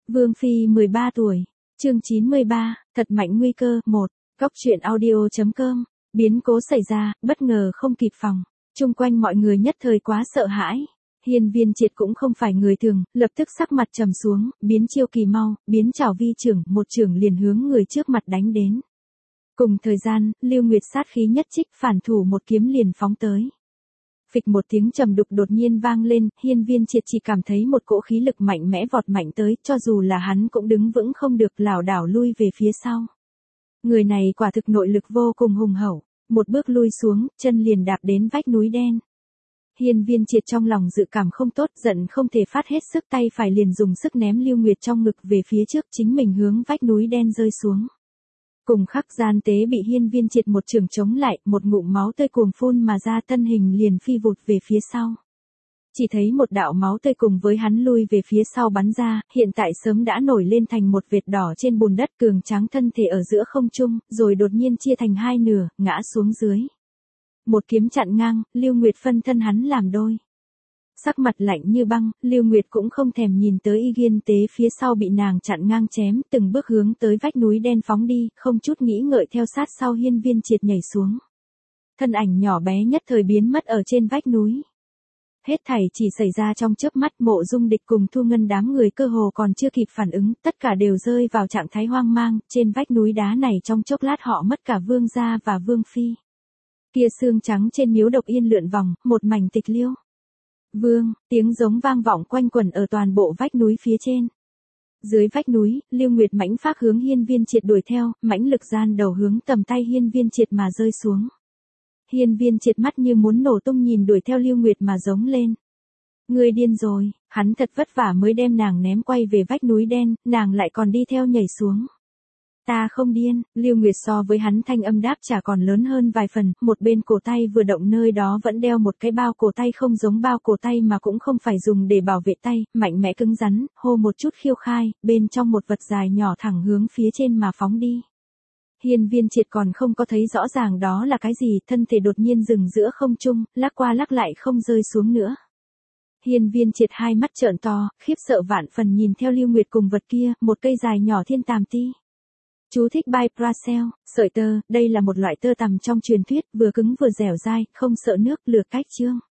Vương Phi 13 tuổi, chương 93, thật mạnh nguy cơ, 1, góc truyện audio.com, biến cố xảy ra, bất ngờ không kịp phòng, chung quanh mọi người nhất thời quá sợ hãi. Hiên Viên Triệt cũng không phải người thường, lập tức sắc mặt trầm xuống, biến chiêu kỳ mau, biến chảo vi trưởng, một trưởng liền hướng người trước mặt đánh đến. Cùng thời gian, Lưu Nguyệt sát khí nhất trích, phản thủ một kiếm liền phóng tới. Phịch một tiếng trầm đục đột nhiên vang lên, Hiên Viên Triệt chỉ cảm thấy một cỗ khí lực mạnh mẽ vọt mạnh tới, cho dù là hắn cũng đứng vững không được, lảo đảo lui về phía sau. Người này quả thực nội lực vô cùng hùng hậu, một bước lui xuống, chân liền đạp đến vách núi đen. Hiên Viên Triệt trong lòng dự cảm không tốt, giận không thể phát hết sức, tay phải liền dùng sức ném Lưu Nguyệt trong ngực về phía trước, chính mình hướng vách núi đen rơi xuống. Cùng khắc gian tế bị Hiên Viên Triệt một trường chống lại, một ngụm máu tươi cuồng phun mà ra, thân hình liền phi vụt về phía sau. Chỉ thấy một đạo máu tươi cùng với hắn lui về phía sau bắn ra, hiện tại sớm đã nổi lên thành một vệt đỏ trên bùn đất, cường tráng thân thể ở giữa không trung, rồi đột nhiên chia thành hai nửa, ngã xuống dưới. Một kiếm chặn ngang, Lưu Nguyệt phân thân hắn làm đôi. Sắc mặt lạnh như băng, Lưu Nguyệt cũng không thèm nhìn tới Y Nghiên Tế phía sau bị nàng chặn ngang chém, từng bước hướng tới vách núi đen phóng đi, không chút nghĩ ngợi theo sát sau Hiên Viên Triệt nhảy xuống. Thân ảnh nhỏ bé nhất thời biến mất ở trên vách núi. Hết thảy chỉ xảy ra trong chớp mắt, Mộ Dung Địch cùng Thu Ngân đám người cơ hồ còn chưa kịp phản ứng, tất cả đều rơi vào trạng thái hoang mang, trên vách núi đá này trong chốc lát họ mất cả vương gia và vương phi. Kia xương trắng trên miếu độc yên lượn vòng, một mảnh tịch liêu. Vương, tiếng giống vang vọng quanh quẩn ở toàn bộ vách núi phía trên. Dưới vách núi, Lưu Nguyệt mãnh phác hướng Hiên Viên Triệt đuổi theo, mãnh lực gian đầu hướng tầm tay Hiên Viên Triệt mà rơi xuống. Hiên Viên Triệt mắt như muốn nổ tung nhìn đuổi theo Lưu Nguyệt mà giống lên. Ngươi điên rồi, hắn thật vất vả mới đem nàng ném quay về vách núi đen, nàng lại còn đi theo nhảy xuống. Ta không điên, Lưu Nguyệt so với hắn thanh âm đáp trả còn lớn hơn vài phần, một bên cổ tay vừa động nơi đó vẫn đeo một cái bao cổ tay, không giống bao cổ tay mà cũng không phải dùng để bảo vệ tay, mạnh mẽ cứng rắn, hô một chút khiêu khai, bên trong một vật dài nhỏ thẳng hướng phía trên mà phóng đi. Hiên Viên Triệt còn không có thấy rõ ràng đó là cái gì, thân thể đột nhiên dừng giữa không trung, lắc qua lắc lại không rơi xuống nữa. Hiên Viên Triệt hai mắt trợn to, khiếp sợ vạn phần nhìn theo Lưu Nguyệt cùng vật kia, một cây dài nhỏ thiên tàm ti. Chú thích by Prasel, sợi tơ, đây là một loại tơ tằm trong truyền thuyết, vừa cứng vừa dẻo dai, không sợ nước, lửa cách chương.